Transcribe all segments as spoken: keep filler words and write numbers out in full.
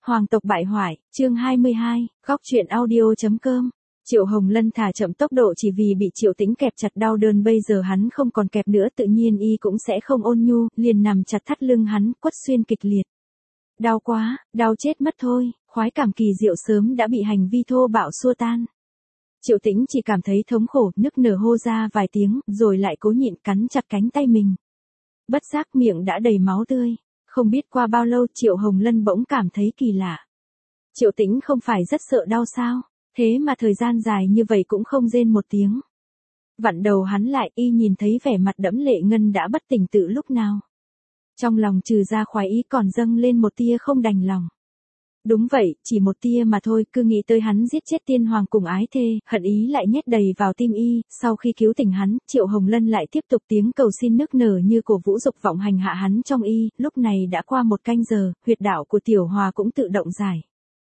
Hoàng tộc bại hoại, chương hai mươi hai, góc truyện audio chấm com. Triệu Hồng Lân thả chậm tốc độ chỉ vì bị Triệu Tĩnh kẹp chặt đau đớn, bây giờ hắn không còn kẹp nữa, tự nhiên y cũng sẽ không ôn nhu, liền nằm chặt thắt lưng hắn, quất xuyên kịch liệt. Đau quá, đau chết mất thôi, khoái cảm kỳ diệu sớm đã bị hành vi thô bạo xua tan. Triệu Tĩnh chỉ cảm thấy thống khổ, nức nở hô ra vài tiếng, rồi lại cố nhịn cắn chặt cánh tay mình. Bất giác miệng đã đầy máu tươi. Không biết qua bao lâu Triệu Hồng Lân bỗng cảm thấy kỳ lạ. Triệu Tĩnh không phải rất sợ đau sao, thế mà thời gian dài như vậy cũng không rên một tiếng. Vặn đầu hắn lại, y nhìn thấy vẻ mặt đẫm lệ ngân đã bất tỉnh từ lúc nào. Trong lòng trừ ra khoái ý còn dâng lên một tia không đành lòng. Đúng vậy, chỉ một tia mà thôi, cứ nghĩ tới hắn giết chết tiên hoàng cùng ái thê, hận ý lại nhét đầy vào tim y. Sau khi cứu tỉnh hắn, Triệu Hồng Lân lại tiếp tục tiếng cầu xin nức nở như cổ vũ dục vọng hành hạ hắn trong y. Lúc này đã qua một canh giờ, huyệt đạo của Tiểu Hòa cũng tự động giải.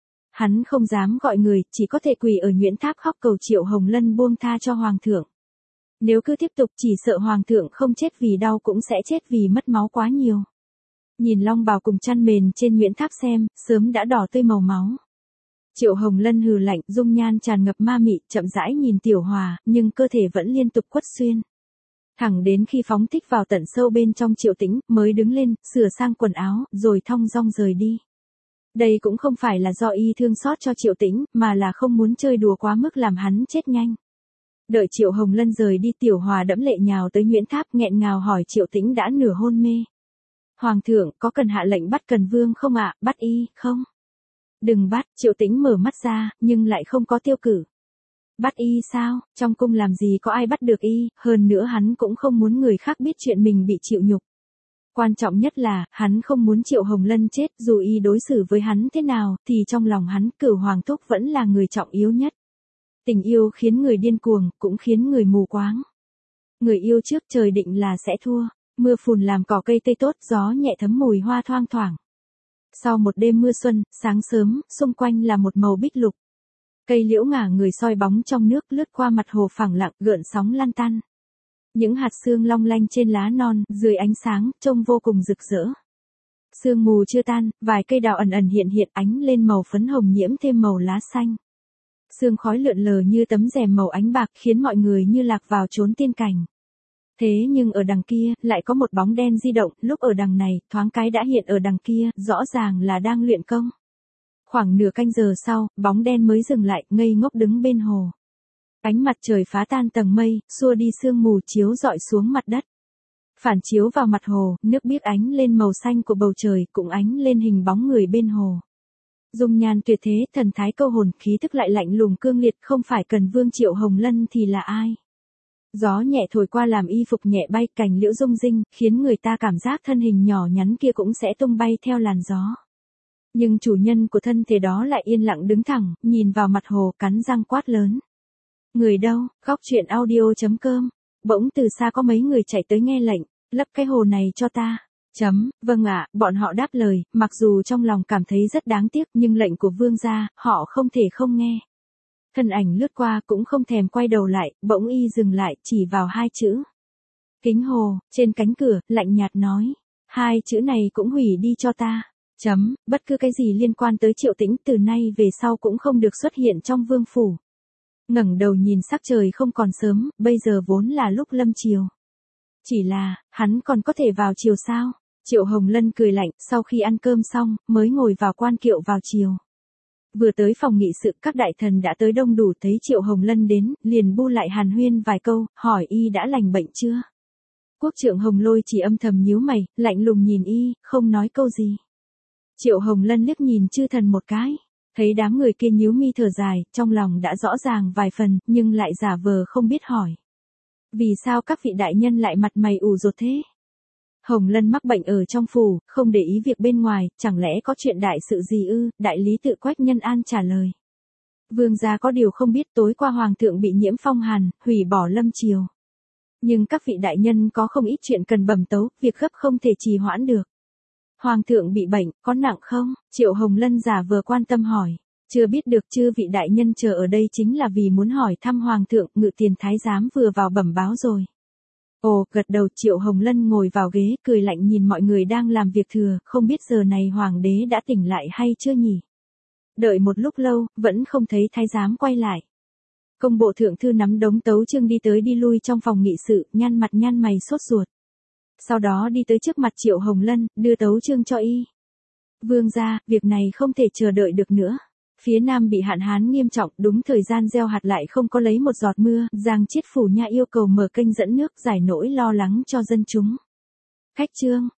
Hắn không dám gọi người, chỉ có thể quỳ ở nhuyễn tháp khóc cầu Triệu Hồng Lân buông tha cho hoàng thượng. Nếu cứ tiếp tục chỉ sợ hoàng thượng không chết vì đau cũng sẽ chết vì mất máu quá nhiều. Nhìn long bào cùng chăn mền trên nhuyễn tháp xem, sớm đã đỏ tươi màu máu. Triệu Hồng Lân hừ lạnh, dung nhan tràn ngập ma mị, chậm rãi nhìn Tiểu Hòa, nhưng cơ thể vẫn liên tục quất xuyên. Thẳng đến khi phóng thích vào tận sâu bên trong Triệu Tĩnh, mới đứng lên, sửa sang quần áo, rồi thong dong rời đi. Đây cũng không phải là do y thương xót cho Triệu Tĩnh, mà là không muốn chơi đùa quá mức làm hắn chết nhanh. Đợi Triệu Hồng Lân rời đi, Tiểu Hòa đẫm lệ nhào tới nhuyễn tháp, nghẹn ngào hỏi Triệu Tĩnh đã nửa hôn mê. Hoàng thượng, có cần hạ lệnh bắt Cần Vương không ạ, bắt y, không? Đừng bắt, Triệu Tĩnh mở mắt ra, nhưng lại không có tiêu cử. Bắt y sao, trong cung làm gì có ai bắt được y, hơn nữa hắn cũng không muốn người khác biết chuyện mình bị chịu nhục. Quan trọng nhất là, hắn không muốn Triệu Hồng Lân chết, dù y đối xử với hắn thế nào, thì trong lòng hắn, Cửu Hoàng thúc vẫn là người trọng yếu nhất. Tình yêu khiến người điên cuồng, cũng khiến người mù quáng. Người yêu trước trời định là sẽ thua. Mưa phùn làm cỏ cây tươi tốt, gió nhẹ thấm mùi hoa thoang thoảng. Sau một đêm mưa xuân, sáng sớm, xung quanh là một màu bích lục. Cây liễu ngả người soi bóng trong nước, lướt qua mặt hồ phẳng lặng, gợn sóng lăn tăn. Những hạt sương long lanh trên lá non, dưới ánh sáng, trông vô cùng rực rỡ. Sương mù chưa tan, vài cây đào ẩn ẩn hiện hiện, ánh lên màu phấn hồng nhiễm thêm màu lá xanh. Sương khói lượn lờ như tấm rèm màu ánh bạc, khiến mọi người như lạc vào chốn tiên cảnh. Thế nhưng ở đằng kia, lại có một bóng đen di động, lúc ở đằng này, thoáng cái đã hiện ở đằng kia, rõ ràng là đang luyện công. Khoảng nửa canh giờ sau, bóng đen mới dừng lại, ngây ngốc đứng bên hồ. Ánh mặt trời phá tan tầng mây, xua đi sương mù, chiếu rọi xuống mặt đất. Phản chiếu vào mặt hồ, nước biếc ánh lên màu xanh của bầu trời, cũng ánh lên hình bóng người bên hồ. Dung nhan tuyệt thế, thần thái câu hồn, khí thức lại lạnh lùng cương liệt, không phải Cần Vương Triệu Hồng Lân thì là ai? Gió nhẹ thổi qua làm y phục nhẹ bay, cành liễu rung rinh, khiến người ta cảm giác thân hình nhỏ nhắn kia cũng sẽ tung bay theo làn gió. Nhưng chủ nhân của thân thể đó lại yên lặng đứng thẳng, nhìn vào mặt hồ, cắn răng quát lớn. Người đâu, góc truyện audio chấm com. Bỗng từ xa có mấy người chạy tới nghe lệnh, lấp cái hồ này cho ta. Chấm, vâng ạ, bọn họ đáp lời, mặc dù trong lòng cảm thấy rất đáng tiếc, nhưng lệnh của vương gia, họ không thể không nghe. Thân ảnh lướt qua cũng không thèm quay đầu lại, bỗng y dừng lại, chỉ vào hai chữ. Kính hồ, trên cánh cửa, lạnh nhạt nói. Hai chữ này cũng hủy đi cho ta. Chấm, bất cứ cái gì liên quan tới Triệu Tĩnh từ nay về sau cũng không được xuất hiện trong vương phủ. Ngẩng đầu nhìn sắc trời không còn sớm, bây giờ vốn là lúc lâm chiều. Chỉ là, hắn còn có thể vào chiều sao? Triệu Hồng Lân cười lạnh, sau khi ăn cơm xong, mới ngồi vào quan kiệu vào chiều. Vừa tới phòng nghị sự, các đại thần đã tới đông đủ, thấy Triệu Hồng Lân đến, liền bu lại hàn huyên vài câu, hỏi y đã lành bệnh chưa. Quốc trưởng Hồng Lôi chỉ âm thầm nhíu mày, lạnh lùng nhìn y, không nói câu gì. Triệu Hồng Lân liếc nhìn chư thần một cái, thấy đám người kia nhíu mi thở dài, trong lòng đã rõ ràng vài phần, nhưng lại giả vờ không biết hỏi. Vì sao các vị đại nhân lại mặt mày ủ rột thế? Hồng Lân mắc bệnh ở trong phủ, không để ý việc bên ngoài, chẳng lẽ có chuyện đại sự gì ư? Đại lý tự Quách Nhân An trả lời. Vương gia có điều không biết, tối qua hoàng thượng bị nhiễm phong hàn, hủy bỏ lâm triều. Nhưng các vị đại nhân có không ít chuyện cần bẩm tấu, việc gấp không thể trì hoãn được. Hoàng thượng bị bệnh, có nặng không? Triệu Hồng Lân giả vờ quan tâm hỏi. Chưa biết được, chư vị đại nhân chờ ở đây chính là vì muốn hỏi thăm hoàng thượng, ngự tiền thái giám vừa vào bẩm báo rồi. Ồ, gật đầu. Triệu Hồng Lân ngồi vào ghế, cười lạnh nhìn mọi người đang làm việc thừa, không biết giờ này hoàng đế đã tỉnh lại hay chưa nhỉ? Đợi một lúc lâu, vẫn không thấy thái giám quay lại. Công bộ thượng thư nắm đống tấu chương đi tới đi lui trong phòng nghị sự, nhăn mặt nhăn mày sốt ruột. Sau đó đi tới trước mặt Triệu Hồng Lân, đưa tấu chương cho y. Vương gia, việc này không thể chờ đợi được nữa. Phía Nam bị hạn hán nghiêm trọng, đúng thời gian gieo hạt lại không có lấy một giọt mưa, Giang Chiết Phủ Nha yêu cầu mở kênh dẫn nước giải nỗi lo lắng cho dân chúng. Khách trương,